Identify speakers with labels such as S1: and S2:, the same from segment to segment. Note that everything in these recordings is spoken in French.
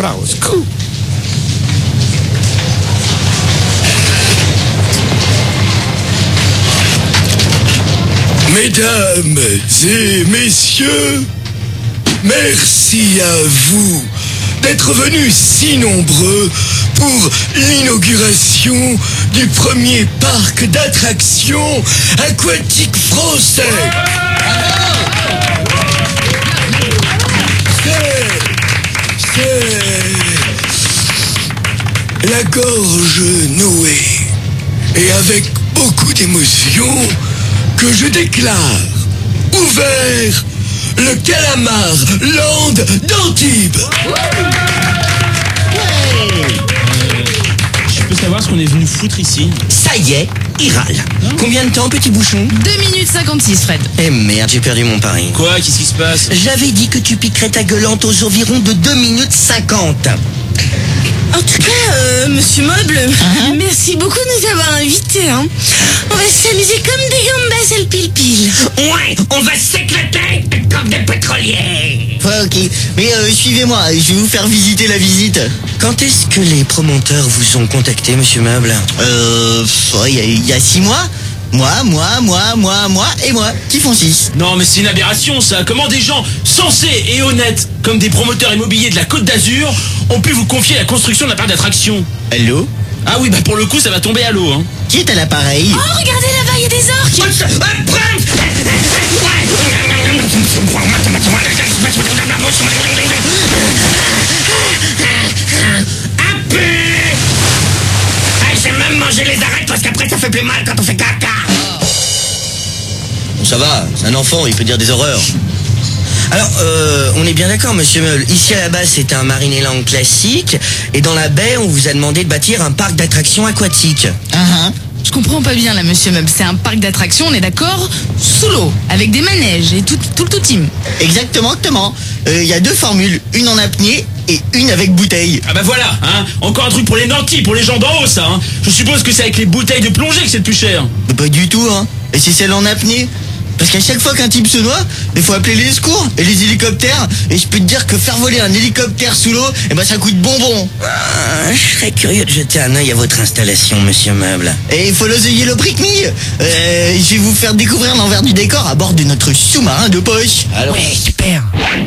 S1: Voilà, au secours.
S2: Mesdames et messieurs, merci à vous d'être venus si nombreux pour l'inauguration du premier parc d'attractions aquatiques français. C'est la gorge nouée et avec beaucoup d'émotion que je déclare ouvert le Calamar Land d'Antibes.
S3: Je peux savoir ce qu'on est venu foutre ici?
S4: Ça y est, il râle. Combien de temps, petit bouchon?
S5: 2 minutes 56, Fred.
S4: Eh merde, j'ai perdu mon pari.
S3: Quoi? Qu'est-ce qui se passe?
S4: J'avais dit que tu piquerais ta gueulante aux environs de 2 minutes 50.
S6: En tout cas, Monsieur Meuble, merci beaucoup de nous avoir invités. Hein. On va s'amuser comme des gambas à le pile-pile.
S4: Ouais, on va s'éclater comme des pétroliers. Ouais, ok. Mais suivez-moi, je vais vous faire visiter la visite. Quand est-ce que les promoteurs vous ont contacté, Monsieur Meuble? Il y a 6 mois. Moi et moi, qui font 6.
S3: Non mais c'est une aberration ça. Comment des gens sensés et honnêtes, comme des promoteurs immobiliers de la Côte d'Azur, ont pu vous confier la construction d'un parc d'attractions?
S4: Allô?
S3: Ah oui, bah pour le coup ça va tomber à l'eau, hein.
S4: Qui est à l'appareil?
S6: Oh, regardez là-bas, il y a des orques.
S4: J'ai même mangé les arêtes parce qu'après ça fait plus mal quand on fait caca. Bon, ça va, c'est un enfant, il peut dire des horreurs. Alors, on est bien d'accord, Monsieur Meuble. Ici, à la base, c'est un Marineland classique. Et dans la baie, on vous a demandé de bâtir un parc d'attractions aquatiques.
S5: Je comprends pas bien là, Monsieur Meuble. C'est un parc d'attractions, on est d'accord? Sous l'eau, avec des manèges et tout le team.
S4: Exactement. Il y a 2 formules, une en apnée et une avec bouteille.
S3: Ah bah voilà, hein. Encore un truc pour les nantis, pour les gens d'en haut ça, hein. Je suppose que c'est avec les bouteilles de plongée que c'est le plus cher.
S4: Mais pas du tout, hein. Et c'est celle en apnée. Parce qu'à chaque fois qu'un type se noie, il faut appeler les secours et les hélicoptères. Et je peux te dire que faire voler un hélicoptère sous l'eau, eh ben ça coûte bonbon. Je serais curieux de jeter un œil à votre installation, Monsieur Meuble. Et il faut l'oseiller le brick me. Je vais vous faire découvrir l'envers du décor à bord de notre sous-marin de poche. Alors...
S1: Ouais, super.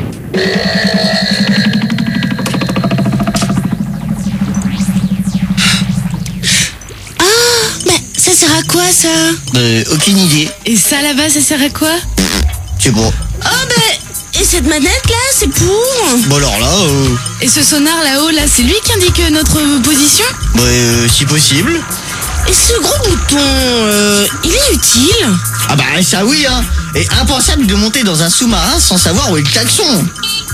S6: Ça sert à quoi, ça?
S4: Aucune idée.
S5: Et ça là-bas, ça sert à quoi?
S4: C'est bon.
S6: Oh, et cette manette, là, c'est pour...
S4: Bon alors là...
S5: Et ce sonar là-haut, là, c'est lui qui indique notre position?
S4: Si possible.
S6: Et ce gros bouton, il est utile?
S4: Ah bah ça oui, hein. Et impensable de monter dans un sous-marin sans savoir où est le klaxon.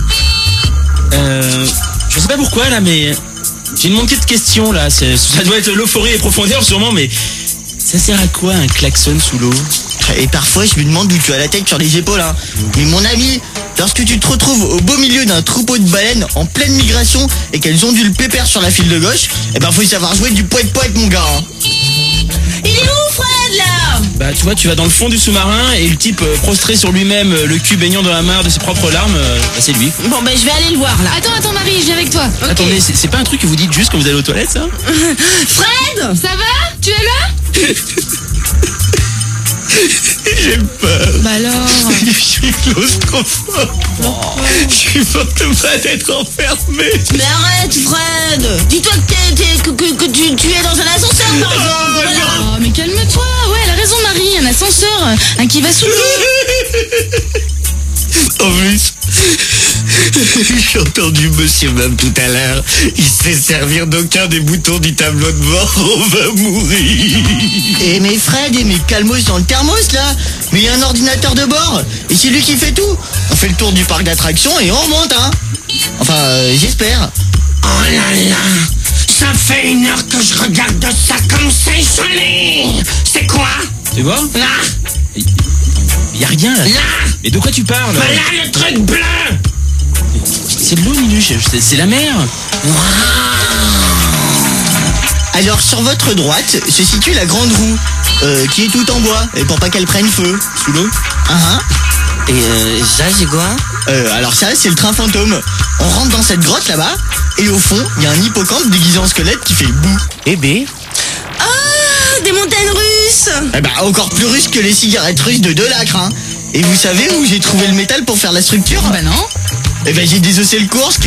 S3: Je sais pas pourquoi là, mais j'ai une montée de questions là. Ça doit être l'euphorie et profondeur sûrement, mais ça sert à quoi un klaxon sous l'eau?
S4: Et parfois je me demande d'où tu as la tête sur les épaules, hein. Mais mon ami, lorsque tu te retrouves au beau milieu d'un troupeau de baleines en pleine migration et qu'elles ont le pépère sur la file de gauche, eh ben faut savoir jouer du poète mon gars, hein.
S6: Il est où, Fred, là?
S3: Bah tu vois, tu vas dans le fond du sous-marin et le type prostré sur lui-même, le cul baignant dans la mare de ses propres larmes, bah c'est lui.
S6: Bon, ben je vais aller le voir, là.
S5: Attends, Marie, je viens avec toi. Ok.
S3: Attendez, c'est pas un truc que vous dites juste quand vous allez aux toilettes, ça?
S6: Fred!
S5: Ça va? Tu es là?
S2: J'ai peur.
S5: Bah alors...
S2: Je suis claustrophobe. Je supporte pas d'être enfermé.
S6: Mais arrête, Fred! Dis-toi que tu es dans un ascenseur, par exemple. Voilà.
S5: Oh, mais calme-toi. Ouais, elle a raison, Marie. Un ascenseur, un qui va sous l'eau.
S2: En plus, j'ai entendu Monsieur Meuble tout à l'heure. Il sait servir d'aucun des boutons du tableau de bord. On va mourir.
S4: Et mais Fred, mais calmos dans le thermos là. Mais il y a un ordinateur de bord. Et c'est lui qui fait tout. On fait le tour du parc d'attractions et on remonte, hein. Enfin, j'espère.
S2: Oh là là, ça fait 1 heure que je regarde ça comme c'est joli. C'est quoi?
S3: Tu vois?
S2: Là,
S3: Y a rien là.
S2: là,
S3: Mais de quoi tu parles?
S2: voilà le truc bleu.
S3: C'est de l'eau, Minuche, c'est la mer.
S4: Alors sur votre droite se situe la grande roue, qui est toute en bois, et pour pas qu'elle prenne feu.
S3: Sous l'eau?
S4: Et ça c'est quoi? Alors ça c'est le train fantôme. On rentre dans cette grotte là-bas, Et au fond, il y a un hippocampe déguisé en squelette qui fait bouh.
S2: Eh ben,
S6: Ah, des montagnes russes.
S4: Eh ben, encore plus russe que les cigarettes russes de Delacre, hein. Et vous savez où j'ai trouvé le métal pour faire la structure?
S5: Bah non.
S4: Eh ben, j'ai désossé le Kursk.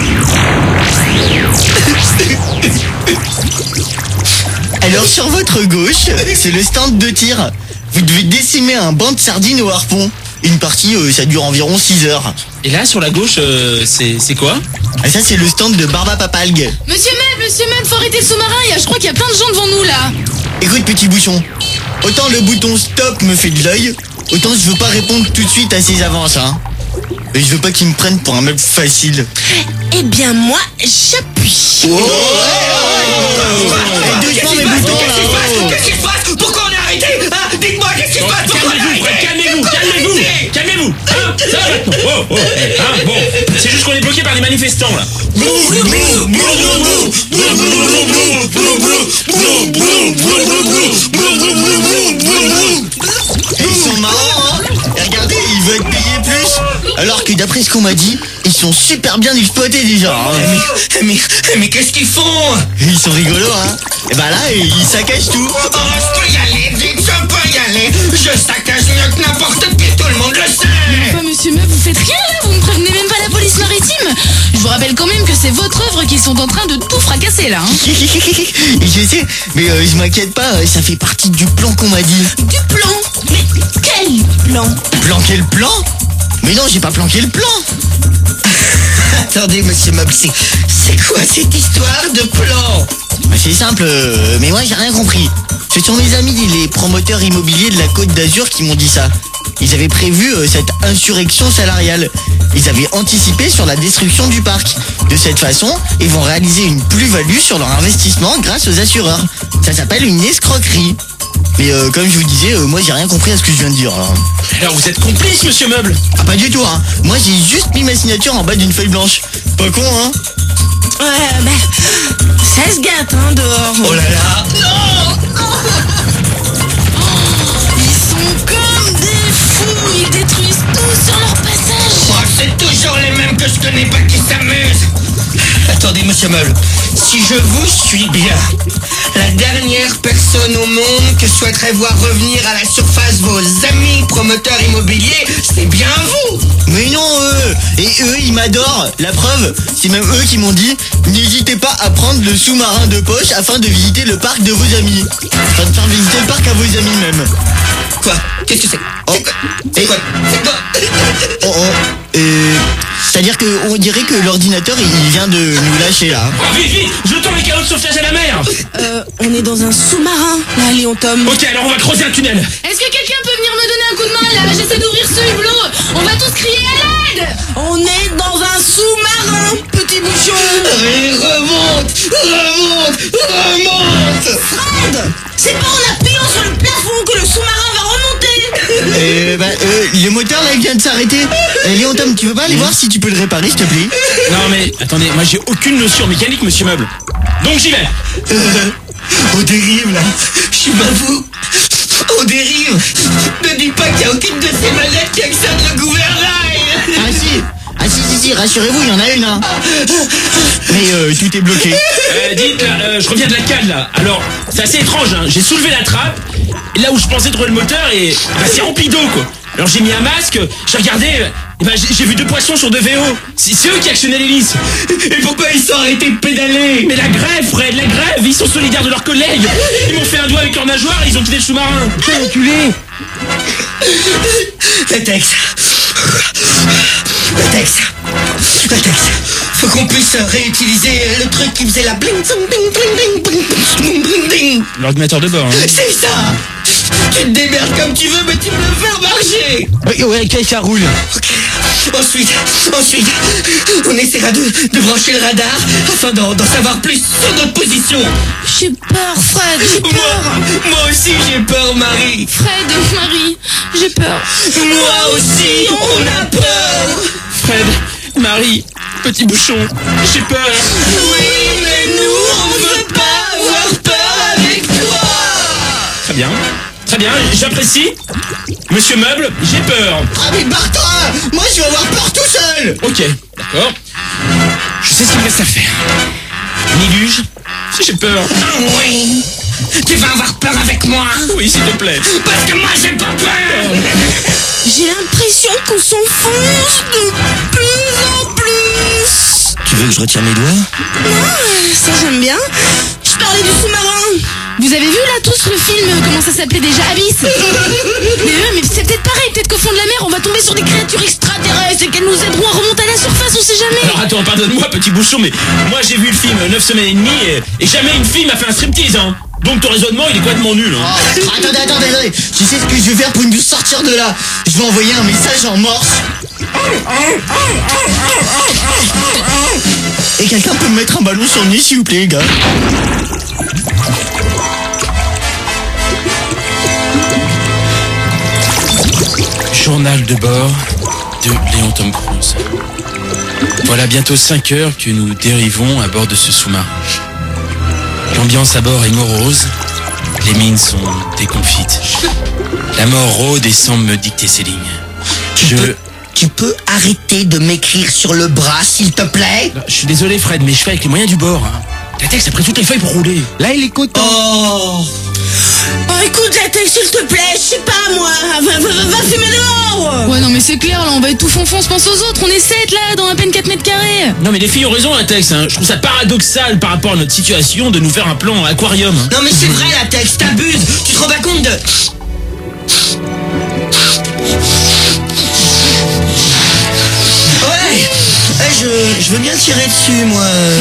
S4: Alors, sur votre gauche, c'est le stand de tir. Vous devez décimer un banc de sardines au harpon. Une partie, ça dure environ 6 heures.
S3: Et là, sur la gauche, c'est quoi?
S4: Et ça, c'est le stand de Barba Papalgue.
S5: Monsieur Meb, faut arrêter le sous-marin. Je crois qu'il y a plein de gens devant nous là.
S4: Écoute, petit bouchon, autant le bouton stop me fait de l'œil, autant je veux pas répondre tout de suite à ses avances, hein. Et je veux pas qu'ils me prennent pour un meuble facile.
S6: Eh bien, moi, j'appuie.
S4: Oh, doucement mes boutons là.
S2: qu'est-ce qui se passe? Pourquoi on est arrêté? Hein? Dites-moi, qu'est-ce qui se passe? Pourquoi on est arrêté?
S3: Calmez-vous. Hein, ça va maintenant. Hein, bon, c'est juste qu'on est bloqué par des manifestants là.
S4: Ils sont marrants, hein. Et regardez, ils veulent être payés plus. Alors que d'après ce qu'on m'a dit, ils sont super bien exploités déjà, hein.
S2: Mais qu'est-ce qu'ils font?
S4: Ils sont rigolos, hein. Et bah là, ils saccagent tout.
S2: Oh, je peux y aller, vite, je peux y aller. Je saccage mieux que n'importe qui, tout le monde le sait.
S5: Enfin, monsieur Meb, vous faites rien là. Vous ne prévenez même pas la police maritime. Je vous rappelle quand même que c'est votre œuvre qu'ils sont en train de tout fracasser là, hein.
S4: Je sais, mais je m'inquiète pas, ça fait partie du plan qu'on m'a dit.
S6: Du plan. Mais quel plan?
S4: Planquer le plan? Mais non, j'ai pas planqué le plan.
S2: Attendez, monsieur Mob, c'est quoi cette histoire de plan?
S4: Bah, c'est simple, mais moi j'ai rien compris. Ce sont mes amis les promoteurs immobiliers de la Côte d'Azur qui m'ont dit ça. Ils avaient prévu cette insurrection salariale. Ils avaient anticipé sur la destruction du parc. De cette façon, ils vont réaliser une plus-value sur leur investissement grâce aux assureurs. Ça s'appelle une escroquerie. Mais comme je vous disais, moi j'ai rien compris à ce que je viens de dire.
S3: Alors vous êtes complice, monsieur Meuble?
S4: Ah pas du tout, hein. Moi j'ai juste mis ma signature en bas d'une feuille blanche. Pas con, hein.
S6: Ouais, bah, ça se gâte, hein, dehors.
S2: Oh là là.
S5: Ils sont comme des fous. Ils détruisent tout sur leur passage.
S2: Oh, c'est toujours les mêmes que je connais pas qui s'amusent. Attendez, monsieur Meul, si je vous suis bien, la dernière personne au monde que souhaiterait voir revenir à la surface vos amis promoteurs immobiliers, c'est bien vous.
S4: Mais non, et eux ils m'adorent. La preuve, c'est même eux qui m'ont dit n'hésitez pas à prendre le sous-marin de poche afin de visiter le parc de vos amis. Enfin de faire visiter le parc à vos amis même.
S2: Quoi? Qu'est-ce que c'est?
S4: Oh.
S2: C'est quoi? C'est quoi?
S4: C'est-à-dire qu'on dirait que l'ordinateur il vient de nous lâcher là.
S3: Oh, vite, je tends les canaux de sauvetage à la mer.
S6: On est dans un sous-marin, là, Léon Tom.
S3: Ok, alors on va creuser un tunnel.
S5: Est-ce que quelqu'un peut venir me donner un coup de main là? J'essaie d'ouvrir ce hublot. On va tous crier à l'aide.
S6: On est dans un sous-marin, petit bouchon.
S2: Allez, remonte!
S6: Fred, c'est pas en appuyant sur le plafond que le sous-marin va remonter.
S4: Le moteur là il vient de s'arrêter. Léon Tom, tu veux pas aller voir si tu peux le réparer s'il te plaît?
S3: Non mais, attendez, moi j'ai aucune notion en mécanique, monsieur Meuble. Donc j'y vais.
S2: On dérive là. Je suis pas fou. On dérive. Ne dis pas qu'il n'y a aucune de ces manettes qui accède le gouvernail.
S4: Ah si, rassurez-vous, il y en a une, hein. Mais tout est bloqué.
S3: Dites, là, je reviens de la cale là. Alors, c'est assez étrange, hein. J'ai soulevé la trappe, et là où je pensais trouver le moteur, et bah, c'est rempli d'eau quoi. Alors j'ai mis un masque, j'ai regardé, et bah, j'ai vu 2 poissons sur 2 VO. C'est eux qui actionnaient l'hélice.
S2: Et pourquoi ils sont arrêtés de pédaler?
S3: Mais la grève, Fred, la grève, ils sont solidaires de leurs collègues. Ils m'ont fait un doigt avec leur nageoire et ils ont quitté le sous-marin.
S4: Quel enculé.
S2: Le texte. Faut qu'on puisse réutiliser le truc qui faisait la bling bling.
S3: L'ordinateur de bord, hein.
S2: C'est ça. Tu te démerdes comme tu veux, mais tu me le fais marcher.
S4: Ouais, ok, ça roule.
S2: Ok. Ensuite, on essaiera de brancher le radar afin d'en savoir plus sur notre position.
S5: J'ai peur, Fred. J'ai peur.
S2: Moi aussi j'ai peur, Marie.
S5: Fred, Marie, j'ai peur.
S2: Moi aussi, on a peur.
S3: Fred, Marie, petit bouchon, j'ai peur.
S2: Oui, mais nous, on veut pas avoir peur avec toi.
S3: Très bien, j'apprécie. Monsieur Meuble, j'ai peur.
S4: Ah mais barre-toi. Moi je vais avoir peur tout seul.
S3: Ok, d'accord. Je sais ce qu'il me reste à faire. Miluge, si j'ai peur.
S2: Ah oui. Tu vas avoir peur avec moi.
S3: Oui, s'il te plaît.
S2: Parce que moi, j'ai pas peur.
S6: J'ai l'impression qu'on s'enfonce de plus en plus.
S4: Tu veux que je retire mes doigts?
S6: Ça j'aime bien. Je parlais du sous-marin.
S5: Vous avez vu là tous le film, comment ça s'appelait déjà, Abyss? mais c'est peut-être pareil, peut-être qu'au fond de la mer on va tomber sur des créatures extraterrestres et qu'elles nous aideront à remonter à la surface, on sait jamais.
S3: Alors attends, pardonne-moi petit bouchon, mais moi j'ai vu le film 9 semaines et demie et jamais une fille m'a fait un striptease, hein. Donc ton raisonnement il est complètement nul, hein.
S4: Attendez. Tu sais ce que je vais faire pour nous sortir de là? Je vais envoyer un message en morse. Et quelqu'un peut me mettre un ballon sur le nez s'il vous plaît les gars?
S3: Journal de bord de Léon Tom Cruise. Voilà bientôt 5 heures que nous dérivons à bord de ce sous-marin. L'ambiance à bord est morose, les mines sont déconfites. La mort rôde et semble me dicter ses lignes.
S2: Tu peux arrêter de m'écrire sur le bras, s'il te plaît?
S3: Je suis désolé Fred, mais je fais avec les moyens du bord, hein. La Tex a pris toutes les feuilles pour rouler.
S4: Là il est content.
S6: Oh écoute la tête s'il te plaît, je sais pas moi. Va fumer dehors.
S5: Ouais non mais c'est clair là, on va être tout fonfon, on se pense aux autres, on est 7 là, dans à peine 4 mètres carrés.
S3: Non mais les filles ont raison la Tex, hein. Je trouve ça paradoxal par rapport à notre situation de nous faire un plan aquarium, hein.
S2: Non mais c'est vrai la Tex, t'abuses. Tu te rends pas compte de...
S4: Je veux bien tirer dessus moi.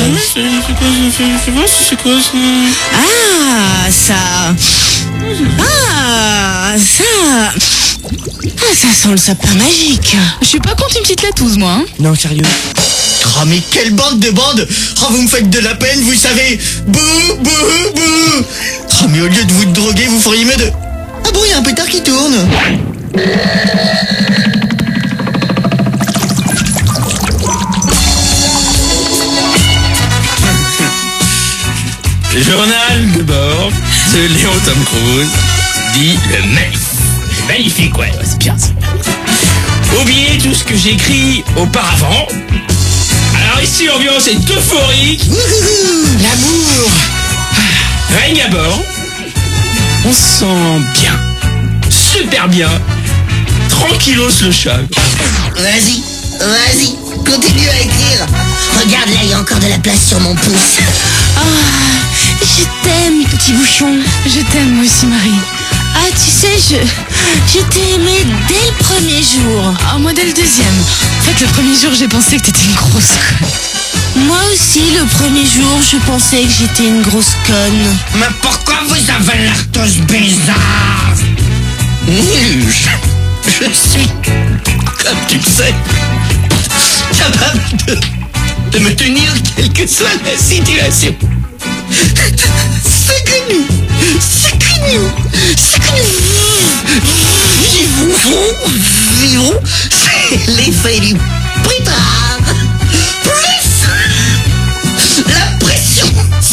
S3: C'est quoi ça?
S6: Ah ça sent le sapin magique.
S5: Je suis pas contre une petite latouze moi, hein.
S3: Non sérieux.
S4: Oh mais quelle bande de bandes. Oh vous me faites de la peine vous savez. Bouh. Oh mais au lieu de vous droguer vous feriez mieux de... Ah bon il y a un pétard qui tourne.
S3: Journal de bord de Léon Tom Cruise dit le magnifique, ouais, c'est bien ça. Oubliez tout ce que j'ai écrit auparavant. Alors ici, l'ambiance est euphorique. L'amour règne à bord. On se sent bien, super bien, tranquillos le chat.
S2: Vas-y, continue à écrire. Regarde là, il y a encore de la place sur mon pouce.
S6: Je t'aime petit bouchon.
S5: Je t'aime moi aussi Marie.
S6: Ah tu sais je t'ai aimé dès le premier jour.
S5: Ah moi dès le deuxième. En fait le premier jour j'ai pensé que t'étais une grosse conne.
S6: Moi aussi le premier jour je pensais que j'étais une grosse conne.
S2: Mais pourquoi vous avez l'air tous bizarres?
S4: Miluge. Je suis, comme tu le sais, capable de me tenir quelle que soit la situation. C'est que nous vivons, c'est l'effet du pétard, plus la pression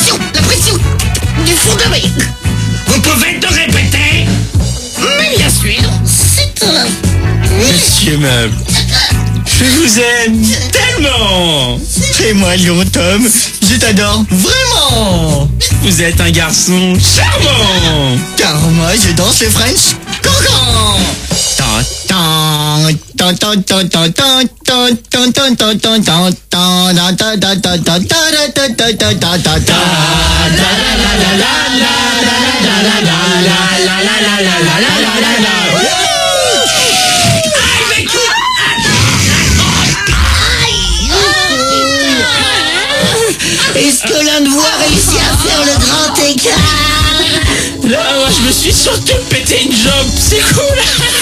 S4: du fond de mer.
S2: Vous pouvez te répéter?
S4: Mais bien sûr, c'est un...
S3: Monsieur Meuble, je vous aime tellement.
S4: Et moi, Léon Tom, je t'adore vraiment.
S3: Vous êtes un garçon charmant.
S4: Car moi, je danse le French cancan.
S2: Est-ce que l'un de vous a réussi à faire le grand écart?
S3: Là, moi, je me suis surtout pété une jambe, c'est cool.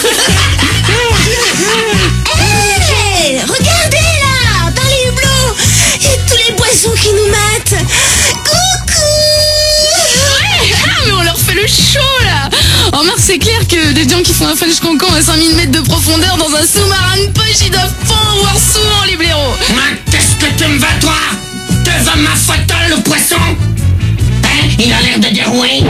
S6: Hey, regardez là, dans les hublots, il y a tous les poissons qui nous matent. Coucou.
S5: Ouais, mais on leur fait le show là. En mars c'est clair que des gens qui font un French cancan à 5000 mètres de profondeur dans un sous-marin de poche ils doivent pas en voir souvent les blaireaux.
S2: Qu'est-ce que tu me vas toi? Devant ma photo le poisson? Hein? Il a l'air de dire oui.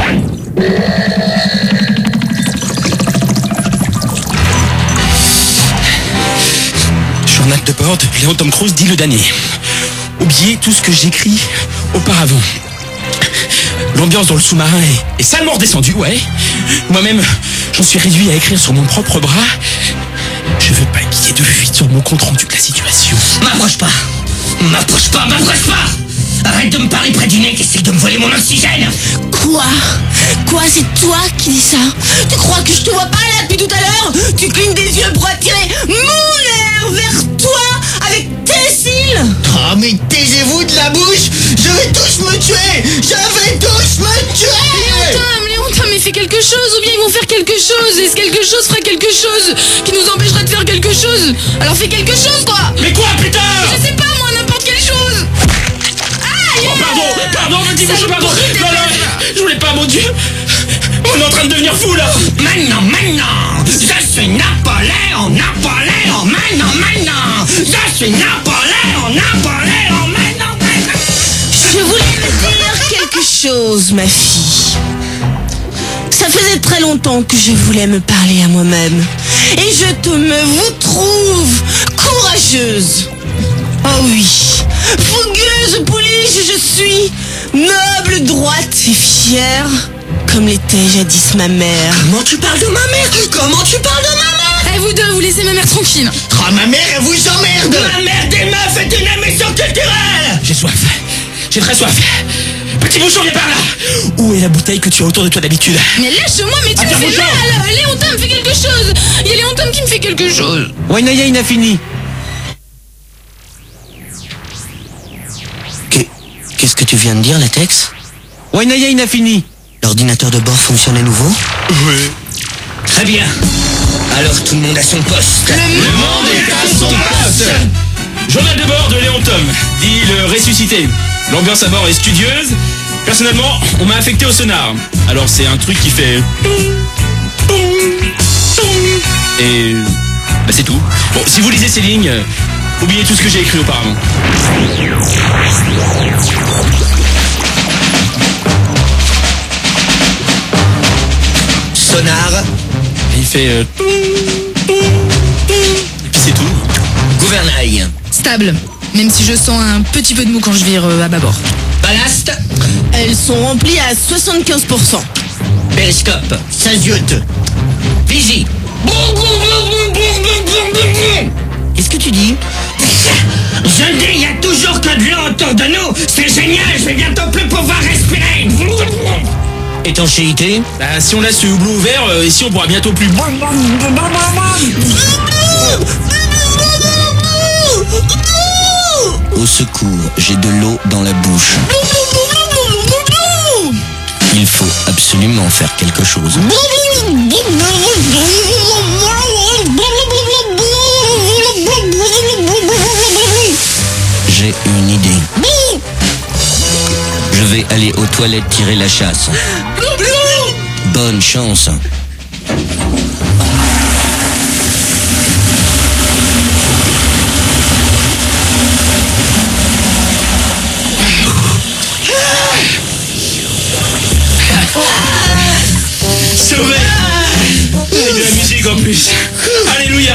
S3: Journal de bord de Léon Tom Cruise dit le dernier. oubliez tout ce que j'écris auparavant. L'ambiance dans le sous-marin est salement redescendue, ouais. Moi-même, j'en suis réduit à écrire sur mon propre bras. Je veux pas qu'il y ait de fuite sur mon compte rendu de la situation.
S2: M'approche pas. M'approche pas, m'approche pas. Arrête de me parler près du nez qui essaie de me voler mon oxygène.
S6: Quoi? Quoi, c'est toi qui dis ça? Tu crois que je te vois pas là depuis tout à l'heure? Tu clignes des yeux pour attirer mon air vers toi avec tes cils.
S4: Oh mais taisez-vous de la bouche. Je vais tous me tuer. Je vais tous me tuer.
S5: Léon Tom, mais fais quelque chose, ou bien ils vont faire quelque chose, et ce quelque chose fera quelque chose qui nous empêchera de faire quelque chose. Alors fais quelque chose, quoi.
S3: Mais quoi, putain?
S5: Je sais pas, moi, n'importe quelle chose.
S3: Oh, pardon, petit bouchon, pardon. Non, je voulais pas, mon Dieu. On est en train de devenir fou, là.
S2: Maintenant, je suis Napoléon, maintenant. Je suis Napoléon, maintenant.
S6: Je voulais te dire quelque chose, ma fille. Ça faisait très longtemps que je voulais me parler à moi-même. Et vous trouve courageuse. Oh oui, fougueuse, pouliche, je suis noble, droite et fière, comme l'était jadis ma mère.
S2: Comment tu parles de ma mère? Comment tu parles de ma mère?
S5: Eh, vous deux, vous laissez ma mère tranquille.
S4: Oh ma mère, elle vous emmerde.
S2: La mère des meufs est une émission culturelle.
S3: J'ai soif. J'ai très soif. Petit bouchon, viens par là. Où est la bouteille que tu as autour de toi d'habitude?
S5: Mais lâche-moi, mais tu me fais
S3: bouchon.
S5: mal. Léon Tom, fais quelque chose. Il y a Léon Tom qui me fait quelque chose.
S1: Wainaya Inafini.
S4: Qu'est-ce que tu viens de dire, Latex?
S1: Wainaya Inafini.
S4: L'ordinateur de bord fonctionne à nouveau?
S3: Oui.
S2: Très bien. Alors tout le monde à son poste.
S3: Le monde est à son poste. Journal de bord de Léon Tom, dit le ressuscité. L'ambiance à bord est studieuse. Personnellement, on m'a affecté au sonar. Alors c'est un truc qui fait... Et... bah c'est tout. Bon, si vous lisez ces lignes, oubliez tout ce que j'ai écrit auparavant.
S2: Sonar.
S3: Il fait... et puis c'est tout.
S2: Gouvernail.
S5: Stable. Même si je sens un petit peu de mou quand je vire à bâbord.
S2: Ballast.
S6: Elles sont remplies à 75%.
S2: Périscope.
S4: Ça ziote.
S2: Vigie.
S4: Qu'est-ce que tu dis?
S2: Je dis, il y a toujours que de l'eau autour de nous. C'est génial, je vais bientôt plus pouvoir respirer.
S4: Étanchéité?
S3: Bah si on laisse le houblon ouvert, ici on pourra bientôt plus...
S4: Au secours, j'ai de l'eau dans la bouche. Il faut absolument faire quelque chose. J'ai une idée. Je vais aller aux toilettes tirer la chasse. Bonne chance.
S3: Sauvé. Avec de la musique en plus. Alléluia.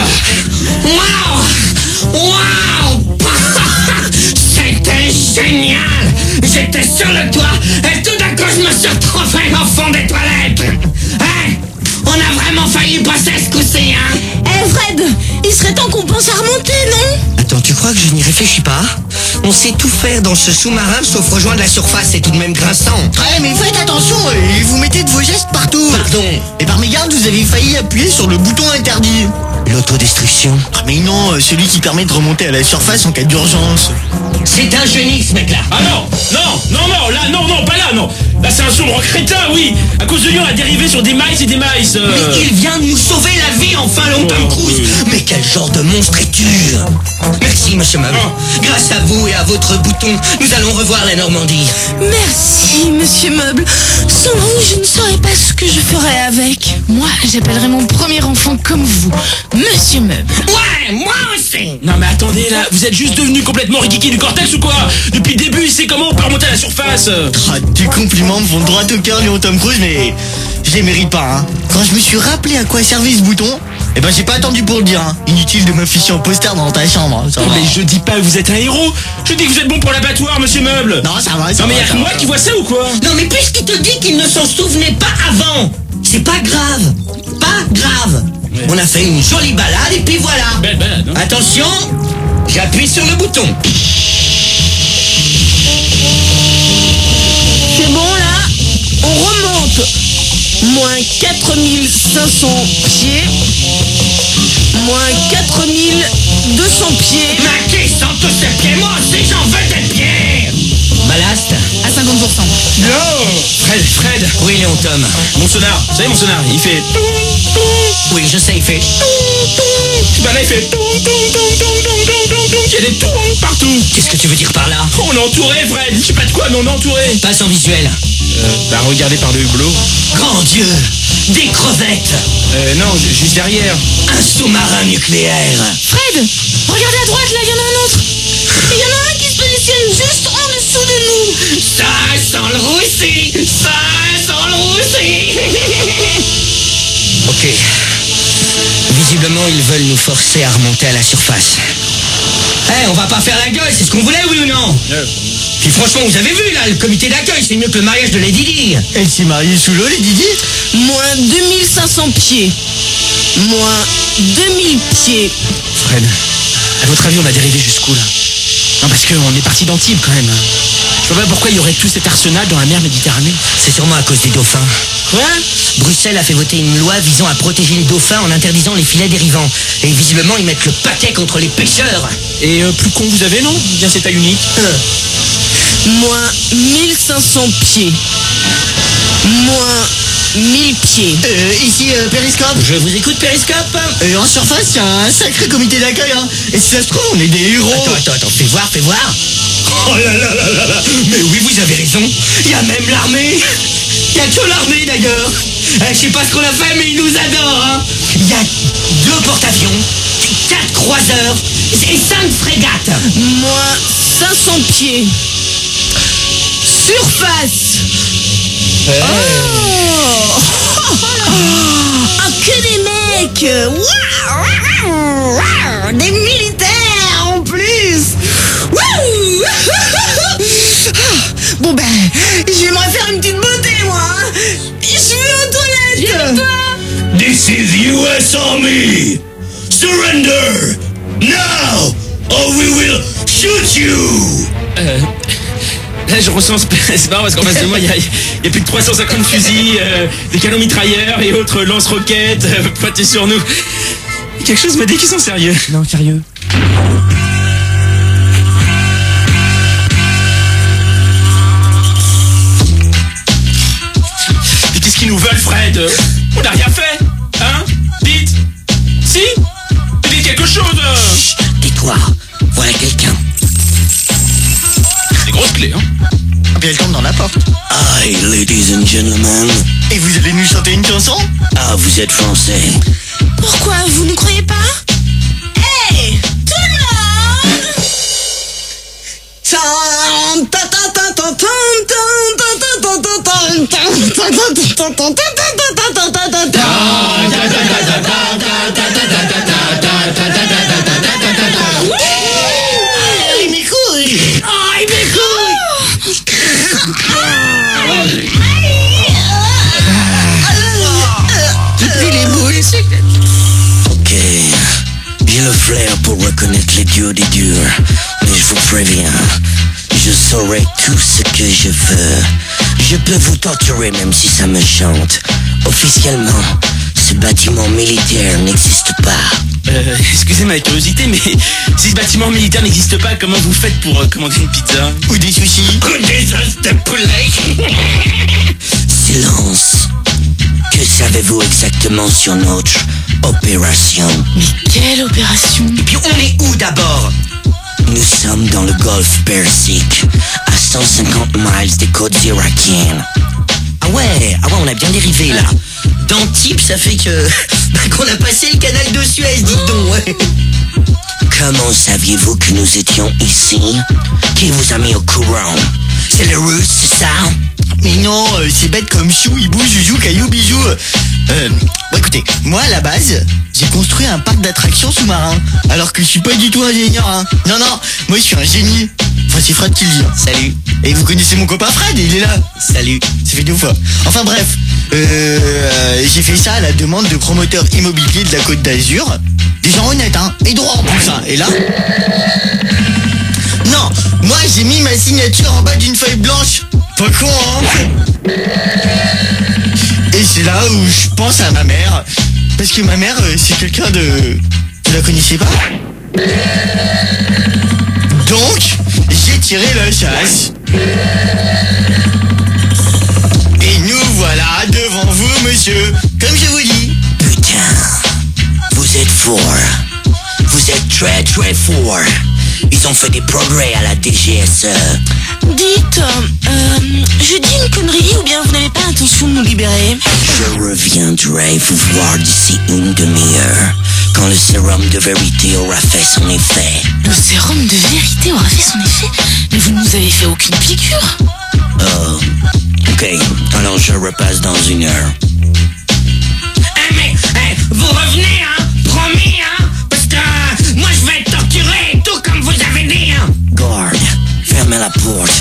S2: Waouh. C'était génial. J'étais sur le toit et tout d'un coup je me suis retrouvé au fond des toilettes. Hein? On a vraiment failli passer ce coup-ci, hein?
S6: Eh Fred, il serait temps qu'on pense à remonter, non?
S2: Attends, tu crois que je n'y réfléchis pas? On sait tout faire dans ce sous-marin sauf rejoindre la surface, c'est tout de même grinçant.
S4: Ouais, mais faites attention, vous mettez de vos gestes partout.
S2: Pardon.
S4: Et par mégarde, vous avez failli appuyer sur le bouton interdit.
S2: L'autodestruction.
S4: Ah mais non, celui qui permet de remonter à la surface en cas d'urgence.
S2: C'est un génie ce mec-là.
S3: Ah non, pas là, non. Là c'est un sombre crétin, oui. À cause de lui on a dérivé sur des maïs et des maïs.
S2: Mais il vient de nous sauver la vie enfin, Léon Tom Cruise. Mais quel genre de monstre es-tu? Merci, monsieur Meuble. Grâce à vous et à votre bouton, nous allons revoir la Normandie.
S6: Merci, monsieur Meuble. Sans vous, je ne saurais pas ce que je ferais avec.
S5: Moi, j'appellerai mon premier enfant comme vous, Monsieur Meuble.
S2: Ouais, moi aussi.
S3: Non mais attendez là, vous êtes juste devenu complètement rikiki du cortex ou quoi? Depuis le début il sait comment on peut remonter à la surface.
S4: Ah, tes compliments me vont droit au cœur, Léon Tom Cruise, mais je les mérite pas, hein. Quand je me suis rappelé à quoi servait ce bouton, Eh ben j'ai pas attendu pour le dire, hein. Inutile de m'afficher en poster dans ta chambre. Ça va.
S3: Mais je dis pas que vous êtes un héros. Je dis que vous êtes bon pour l'abattoir, monsieur Meuble.
S4: Non, ça va,
S3: Non mais y'a que moi qui vois ça ou quoi?
S2: Non mais puisqu'il te dit qu'il ne s'en souvenait pas avant, c'est pas grave. Pas grave.
S3: Ouais.
S2: On a fait une jolie balade et puis voilà.
S3: Belle balade, hein.
S2: Attention, j'appuie sur le bouton.
S6: C'est bon là, on remonte. Moins 4500 pieds. Moins 4200 pieds.
S2: Ma qui sont tous ces pieds, moi aussi j'en veux des pieds. Ballast.
S5: À 50%.
S3: Fred.
S2: Oui Léon Tom.
S3: Mon sonar. Vous savez mon sonar, il fait...
S2: Oui je sais, il fait.
S3: Bah là il fait... Il y a des tours partout.
S2: Qu'est-ce que tu veux dire par là?
S3: On est entouré, Fred. Je sais pas de quoi, mais on est entouré.
S2: Passe en visuel.
S3: Bah regardez par le hublot.
S2: Grand Dieu, des crevettes.
S3: Non, juste derrière.
S2: Un sous-marin nucléaire.
S5: Fred, regardez à droite, là, il y en a un autre.
S6: Il y en a un qui se positionne juste en dessous de nous.
S2: Ça sent le roussi. Ça sent le roussi. Ok. Visiblement, ils veulent nous forcer à remonter à la surface. On va pas faire la gueule, c'est ce qu'on voulait, oui ou non? Puis franchement, vous avez vu, là, le comité d'accueil, c'est mieux que le mariage de Lady Di.
S4: Elle s'est mariée sous l'eau, les Didi?
S6: Moins 2500 pieds. Moins 2000 pieds.
S3: Fred, à votre avis, on a dérivé jusqu'où là? Non, parce qu'on est parti d'Antibes quand même. Je vois pas pourquoi il y aurait tout cet arsenal dans la mer Méditerranée.
S2: C'est sûrement à cause des dauphins.
S3: Quoi?
S2: Bruxelles a fait voter une loi visant à protéger les dauphins en interdisant les filets dérivants. Et visiblement, ils mettent le paquet contre les pêcheurs.
S3: Et plus con vous avez, non? Bien c'est taille unique.
S6: Moins 1500 pieds. Moins 1000 pieds.
S4: Ici, Périscope.
S2: Je vous écoute, Périscope.
S4: En surface, il y a un sacré comité d'accueil, hein. Et si ça se trouve, on est des héros.
S2: Attends, fais voir. Oh là là là là là. Mais oui, vous avez raison. Il y a même l'armée. Il y a que l'armée d'ailleurs. Je sais pas ce qu'on a fait, mais ils nous adorent, hein. Il y a 2 porte-avions, 4 croiseurs et 5 frégates.
S6: Moins 500 pieds. Surface. Oh. Ah, que des mecs. Waouh. Des militaires en plus. Wouh. Bon ben, j'aimerais faire une petite beauté moi, hein. Je vais aux toilettes.
S2: This is US Army. Surrender now, or we will shoot you.
S3: Là je ressens, c'est marrant parce qu'en face de moi il y a plus de 350 fusils, des canons mitrailleurs et autres lance-roquettes pointés sur nous. Quelque chose me dit qu'ils sont sérieux. Non, sérieux. Mais qu'est-ce qu'ils nous veulent, Fred? On n'a rien fait, hein? Dites. Si? Dites quelque chose.
S2: Chut, tais-toi, voilà quelqu'un.
S3: Des grosses clés, hein?
S4: Et puis elle tombe dans la porte.
S2: Hi, ladies and gentlemen.
S4: Et vous allez nous chanter une chanson?
S2: Ah, vous êtes français.
S6: Pourquoi vous ne croyez pas? Hey, tout le monde!
S4: Mes couilles!
S2: Aïe, mes couilles!
S4: Depuis les boules.
S2: Ok, j'ai le flair pour reconnaître les dieux des durs, mais je vous préviens, je saurai tout ce que je veux. Je peux vous torturer même si ça me chante. Officiellement, ce bâtiment militaire n'existe pas.
S3: Excusez ma curiosité, mais si ce bâtiment militaire n'existe pas, comment vous faites pour commander une pizza?
S4: Ou des sushis.
S2: Des os de poulet. Silence. Que savez-vous exactement sur notre opération?
S5: Mais quelle opération?
S2: Et puis on est où d'abord? Nous sommes dans le golfe Persique, à 150 miles des côtes irakiennes. Ah ouais, on a bien dérivé là. D'Antibes, ça fait que qu'on a passé le canal de Suez, dites donc, ouais. Comment saviez-vous que nous étions ici? Qui vous a mis au courant? C'est le Russe, c'est ça?
S4: Mais non, c'est bête comme chou, hibou, joujou, caillou, bijou. Bon écoutez, moi à la base, j'ai construit un parc d'attractions sous-marin. Alors que je suis pas du tout ingénieur, hein. Non, moi je suis un génie. Enfin, c'est Fred qui le dit. Hein.
S2: Salut.
S4: Et vous connaissez mon copain Fred, il est là.
S2: Salut.
S4: Ça fait 2 fois. Enfin bref, j'ai fait ça à la demande de promoteurs immobiliers de la Côte d'Azur. Des gens honnêtes, hein. Et droits en plus, hein. Et là... Non, moi j'ai mis ma signature en bas d'une feuille blanche. Pas con, hein. Et c'est là où je pense à ma mère. Parce que ma mère, c'est quelqu'un de... Vous la connaissez pas? Donc, j'ai tiré la chasse. Et nous voilà devant vous, monsieur. Comme je vous dis.
S2: Putain, vous êtes fort. Vous êtes très très fort. Ils ont fait des progrès à la DGSE.
S6: Dites, je dis une connerie ou bien vous n'avez pas l'intention de nous libérer?
S2: Je reviendrai vous voir d'ici une demi-heure, quand le sérum de vérité aura fait son effet.
S5: Le sérum de vérité aura fait son effet? Mais vous ne nous avez fait aucune piqûre.
S2: Oh, ok, alors je repasse dans 1 heure. Mais, vous revenez, hein? Promis, hein? Parce que moi je vais être torturé, tout comme vous avez dit, hein? Garde, fermez la porte.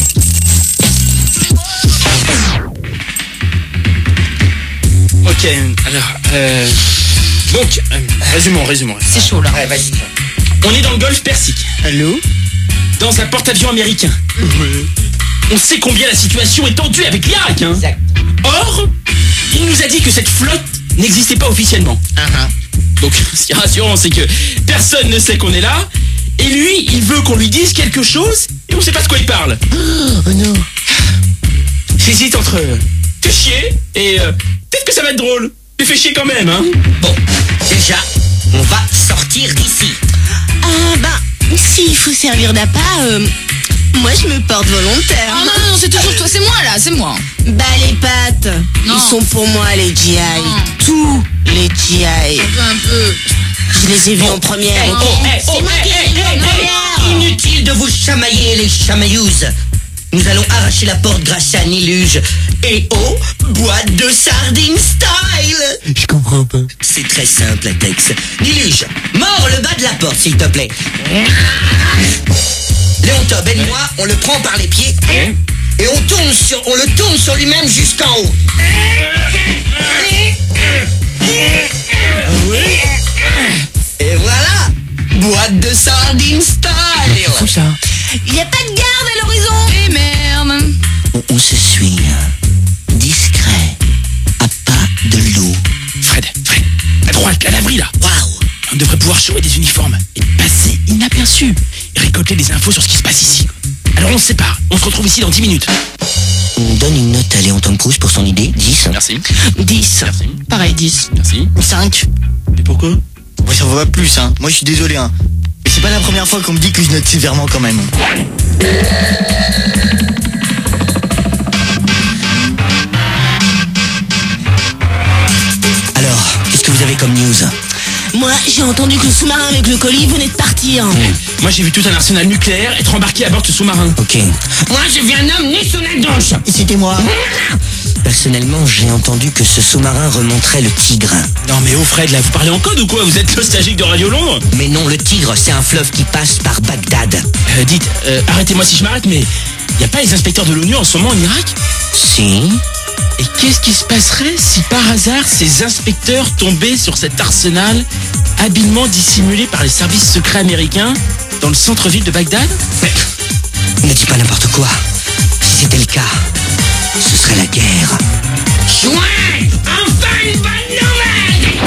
S3: Ok, alors, donc, résumons.
S5: C'est chaud là.
S2: Ouais, vas-y.
S3: On est dans le golfe Persique.
S4: Allô?
S3: Dans un porte-avions américain. On sait combien la situation est tendue avec l'Irak, hein.
S2: Exact.
S3: Or, il nous a dit que cette flotte n'existait pas officiellement. Donc, ce qui est rassurant, c'est que personne ne sait qu'on est là. Et lui, il veut qu'on lui dise quelque chose et on sait pas de quoi il parle.
S4: Oh non.
S3: J'hésite entre te chier et peut-être que ça va être drôle. Mais fais chier quand même, hein.
S2: Bon, déjà, on va sortir d'ici.
S6: S'il faut servir d'appât, moi je me porte volontaire.
S5: Ah non, c'est toujours toi, c'est moi là, c'est moi.
S6: Bah les pattes,
S5: Non.
S6: ils sont pour moi les GI.
S5: Non.
S6: Tous les GI.
S5: Un peu.
S6: Je les ai vus en première. C'est moi qui les ai vus en première.
S2: Inutile de vous chamailler les chamailleuses. Nous allons arracher la porte grâce à Niluge et aux boîtes de sardines style.
S4: Je comprends pas.
S2: C'est très simple, Atex. Niluge, mords le bas de la porte, s'il te plaît. Léontob et moi, on le prend par les pieds et on le tourne sur lui-même jusqu'en haut. Et voilà, boîte de sardines style.
S4: Fou ça.
S6: Il n'y a pas de garde à l'horizon.
S5: Eh merde.
S2: On se suit, discret, à pas de loup.
S3: Fred, à droite, à l'abri là.
S2: Waouh.
S3: On devrait pouvoir jouer des uniformes et passer inaperçu et récolter des infos sur ce qui se passe ici. Alors on se sépare, on se retrouve ici dans 10 minutes.
S2: On donne une note à Léon Tom Cruise pour son idée, 10.
S3: Merci.
S6: 10.
S3: Merci.
S5: Pareil, 10.
S3: Merci.
S4: 5.
S3: Et pourquoi?
S4: Moi ça va pas plus, hein. Moi je suis désolé, hein. Mais c'est pas la première fois qu'on me dit que je note sévèrement quand même.
S2: Alors, qu'est-ce que vous avez comme news?
S6: Moi, j'ai entendu que le sous-marin avec le colis venait de partir.
S3: Moi j'ai vu tout un arsenal nucléaire être embarqué à bord de ce sous-marin.
S2: Ok. Moi, j'ai vu un homme né sous la douche.
S4: C'était moi.
S2: Personnellement, j'ai entendu que ce sous-marin remonterait le Tigre.
S3: Non mais oh Fred, là vous parlez en code ou quoi? Vous êtes nostalgique de Radio Londres?
S2: Mais non, le Tigre, c'est un fleuve qui passe par Bagdad.
S3: Dites, arrêtez-moi si je m'arrête, mais y a pas les inspecteurs de l'ONU en ce moment en Irak?
S2: Si.
S3: Et qu'est-ce qui se passerait si par hasard ces inspecteurs tombaient sur cet arsenal habilement dissimulé par les services secrets américains dans le centre-ville de Bagdad?
S2: Ne dis pas n'importe quoi. Si c'était le cas, ce serait la guerre. Chouin! Enfin une bonne nouvelle!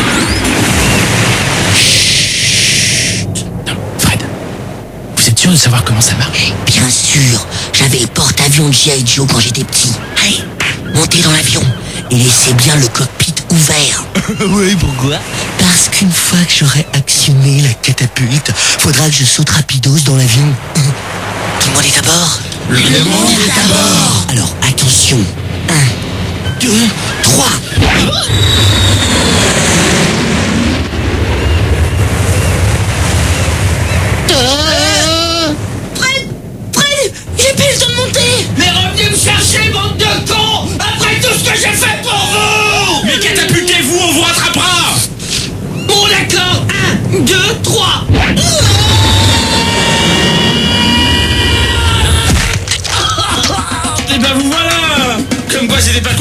S3: Non, Fred, vous êtes sûr de savoir comment ça marche?
S2: Bien sûr, j'avais le porte-avions de G.I. Joe quand j'étais petit. Hey, montez dans l'avion et laissez bien le cockpit ouvert.
S4: Oui, pourquoi?
S2: Parce qu'une fois que j'aurai actionné la catapulte, faudra que je saute rapidos dans l'avion. Tout le monde est à bord? Le monde est à bord! Alors attention. 1, 2, 3.
S6: Fred, j'ai plus le temps de monter.
S2: Mais revenez me chercher, bande de cons! Après tout ce que j'ai fait pour vous!
S3: Mais catapultez-vous, on vous rattrapera!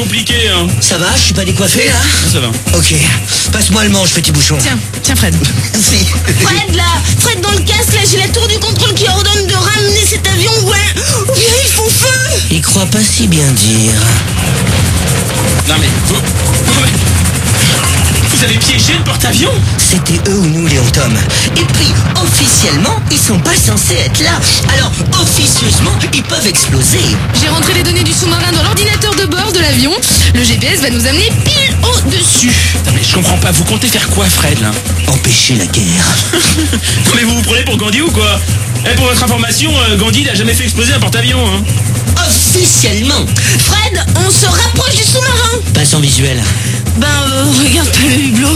S3: compliqué, hein.
S2: Ça va, je suis pas décoiffé là?
S3: Ça va.
S2: Ok, passe-moi le manche, petit bouchon.
S5: Tiens Fred.
S2: Merci.
S6: Fred, là, Fred, dans le casque, là, j'ai la tour du contrôle qui ordonne de ramener cet avion. Ouais, ils font feu.
S2: Il croit pas si bien dire.
S3: Non mais... Vous avez piégé le porte-avions?
S2: C'était eux ou nous, Léon Tom. Et puis, officiellement, ils sont pas censés être là. Alors, officieusement, ils peuvent exploser.
S5: J'ai rentré les données du sous-marin dans l'ordinateur de bord de l'avion. Le GPS va nous amener pile au-dessus.
S3: Non mais je comprends pas, vous comptez faire quoi, Fred, là?
S2: Empêcher la guerre.
S3: Non mais vous vous prenez pour Gandhi ou quoi? Eh, pour votre information, Gandhi n'a jamais fait exploser un porte-avions, hein.
S2: Officiellement.
S6: Fred, on se rapproche du sous-marin.
S2: Pas sans visuel.
S6: Ben, regarde pas le hublot.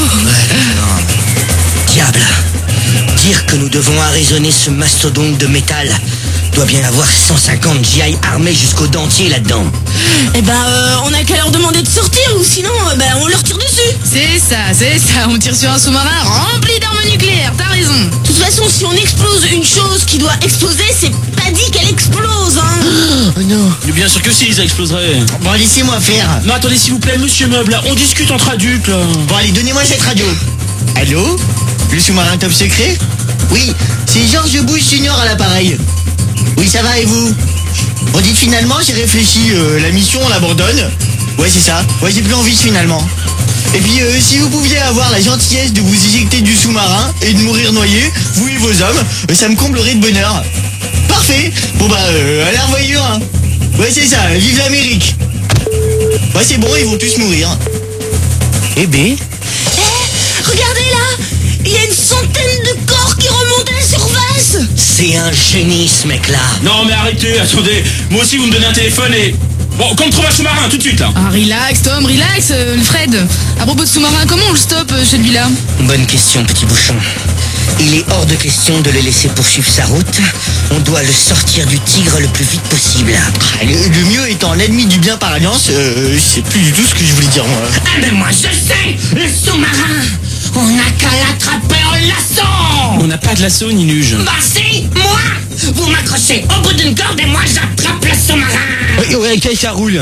S2: Diable. Dire que nous devons arraisonner ce mastodonte de métal. Doit bien avoir 150 GI armés jusqu'au dentier là-dedans.
S6: Eh ben, on a qu'à leur demander de sortir ou sinon, on leur tire dessus.
S5: C'est ça. On tire sur un sous-marin rempli d'armes nucléaires. T'as raison.
S6: De toute façon, si on explose une chose qui doit exploser, c'est pas dit qu'elle explose, hein.
S2: Oh non.
S3: Mais bien sûr que si, ça exploserait.
S4: Bon, laissez-moi faire.
S3: Non, attendez, s'il vous plaît, monsieur Meuble, là, on discute entre adultes, là.
S4: Bon, allez, donnez-moi cette radio. Allô? Le sous-marin top secret? Oui, c'est George Bush Junior à l'appareil. Oui, ça va et vous? Bon, dites finalement, j'ai réfléchi, la mission, on l'abandonne. Ouais, c'est ça. Ouais, j'ai plus envie finalement. Et puis, si vous pouviez avoir la gentillesse de vous éjecter du sous-marin et de mourir noyé, vous et vos hommes, ça me comblerait de bonheur. Parfait. Bon bah, à la revoyure, hein. Ouais, c'est ça, vive l'Amérique. Ouais, c'est bon, ils vont tous mourir.
S2: Eh ben,
S6: Regardez là, il y a une centaine de corps qui remontent à la surface.
S2: c'est un génie ce mec-là.
S3: Non, mais arrêtez, attendez. Moi aussi, vous me donnez un téléphone et... Bon, qu'on me trouve un sous-marin, tout de suite, là.
S5: Ah, relax Tom, relax Fred. À propos de sous-marin, comment on le stoppe celui-là?
S2: Bonne question, petit bouchon. Il est hors de question de le laisser poursuivre sa route. On doit le sortir du tigre le plus vite possible.
S4: Le mieux étant l'ennemi du bien par alliance, c'est plus du tout ce que je voulais dire moi.
S2: Ah ben moi je sais, le sous-marin. On n'a qu'à l'attraper en laçon.
S3: On n'a pas de lasso ni luge.
S2: Bah si, moi. Vous m'accrochez au bout d'une corde et moi j'attrape le sous-marin.
S1: Ouais, ok, ça roule.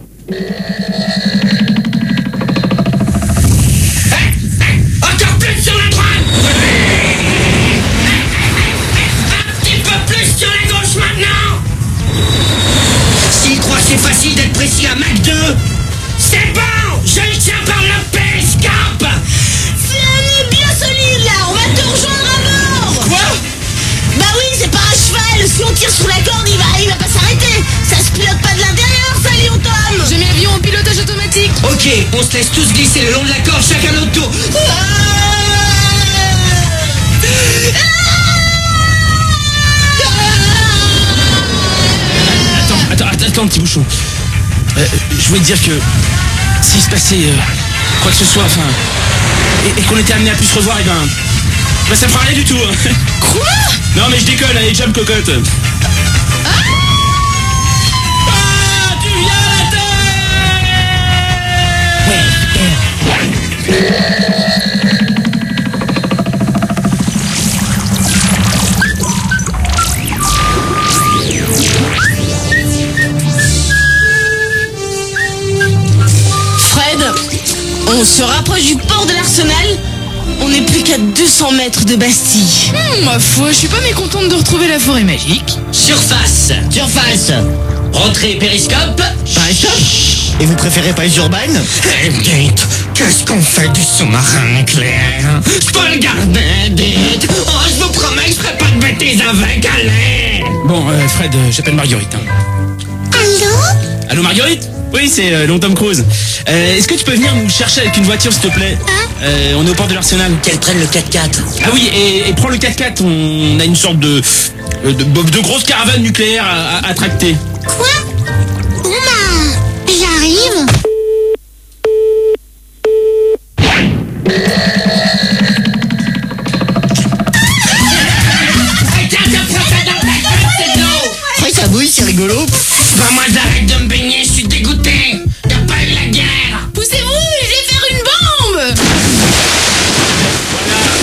S2: Encore plus sur la droite. Un petit peu plus sur la gauche maintenant. S'il croit que c'est facile d'être précis à Mach 2, c'est bon. Je le tiens par le périscope.
S6: On est bien solide là, on va te rejoindre à bord.
S3: Quoi?
S6: Bah oui, c'est pas un cheval. Si on tire sur la corde, il va pas s'arrêter. Ça se pilote pas de l'intérieur, ça, Léon Tom.
S5: J'ai mis l'avion en pilotage automatique.
S2: Ok, on se laisse tous glisser le long de la corde, chacun notre tour.
S3: Attends, petit bouchon. Je voulais te dire que s'il se passait quoi que ce soit, enfin, et qu'on était amené à plus se revoir, et ben ça me fera rien du tout.
S5: Quoi?
S3: Non mais je déconne, allez, jump cocotte. Ah, tu viens à la
S6: Fred, on se rapproche du port de l'Arsenal. On n'est plus qu'à 200 mètres de Bastille.
S5: Ma foi, je suis pas mécontente de retrouver la forêt magique.
S2: Surface. Rentrée périscope.
S4: Et vous préférez pas les urbaines?
S2: Eh, dites, qu'est-ce qu'on fait du sous-marin nucléaire? Je peux le garder, dites. Oh, je vous promets que je ferai pas de bêtises avec, allez.
S3: Bon, Fred, j'appelle Marguerite. Allô Marguerite? Oui, c'est Long Tom Cruise. Est-ce que tu peux venir nous chercher avec une voiture, s'il te plaît? On est au port de l'Arsenal.
S2: Qu'elle prenne le 4x4.
S3: Ah oui, et prends le 4x4, on a une sorte de grosse caravane nucléaire à tracter.
S7: Quoi? Ouma, j'arrive.
S4: Ouais, ça bouille, c'est rigolo.
S2: Bah moi j'arrête de me baigner, je suis dégoûté. Y'a pas eu la guerre.
S5: Poussez-vous, je vais faire une bombe.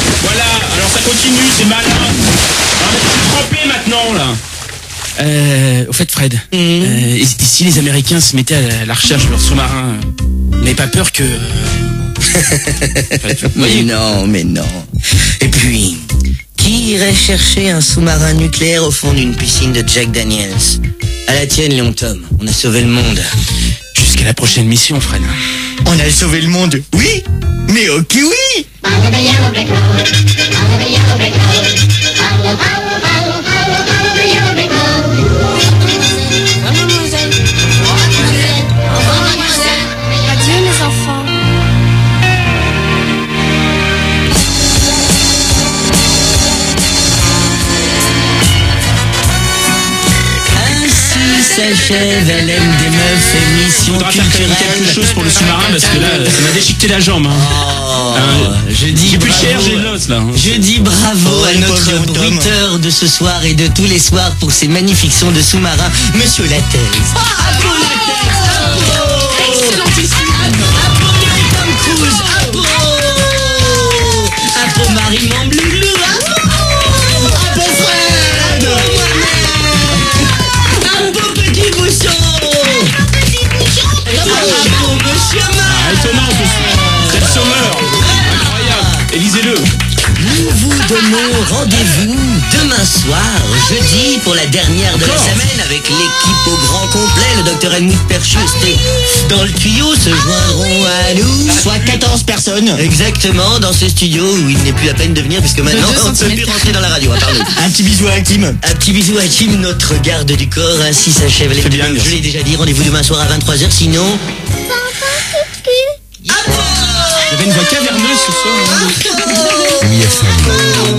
S3: Voilà, alors ça continue, c'est malin. Alors, je suis trempé maintenant, là. Au fait, Fred, et si les Américains se mettaient à la recherche de leur sous-marin, vous n'avez pas peur que...
S4: Mais non. Et puis, qui irait chercher un sous-marin nucléaire au fond d'une piscine de Jack Daniels? À la tienne, Léon Tom, on a sauvé le monde.
S3: Jusqu'à la prochaine mission, Fred.
S4: On a sauvé le monde, oui, mais au kiwi.
S5: Adieu les enfants.
S4: Ainsi s'achève LM des meufs, émission
S3: Faudra faire
S4: culturelle.
S3: quelque chose pour le sous-marin parce que là, ça m'a déchiqueté la jambe.
S4: Je dis
S3: J'ai plus de
S4: bravo.
S3: chair, j'ai de l'os là.
S4: Je dis bravo à
S3: le pauvre
S4: notre
S3: Léon Tom.
S4: bruiteur de ce soir et de tous les soirs pour ces magnifiques sons de sous-marin, Monsieur Lattès. Apro Lattès,
S5: Excellentissime.
S4: Apro Léon Tom Cruise, Apro Marie Mambloulou, Apro Fred, Apro Petit Bouchon, Apro Monsieur
S3: Ah, étonnant en plus. C'est le sommeur. Incroyable. Élisez-le.
S4: Nous vous donnons rendez-vous demain soir, jeudi, pour la dernière de la
S3: Encore
S4: semaine avec l'équipe au grand complet. Le docteur Helmut Perchust et dans le tuyau se joindront à nous. Soit 14 personnes. Exactement, dans ce studio où il n'est plus la peine de venir puisque maintenant
S5: 2
S4: on ne peut plus
S5: centimètres.
S4: rentrer dans la radio. Pardon. Un petit bisou à Kim. Un petit bisou à Kim, notre garde du corps. Ainsi s'achève les
S3: bien,
S4: Je
S3: merci.
S4: l'ai déjà dit, rendez-vous demain soir à 23h. Sinon...
S3: Il y avait une voix caverneuse ce soir.
S8: Oui, FM.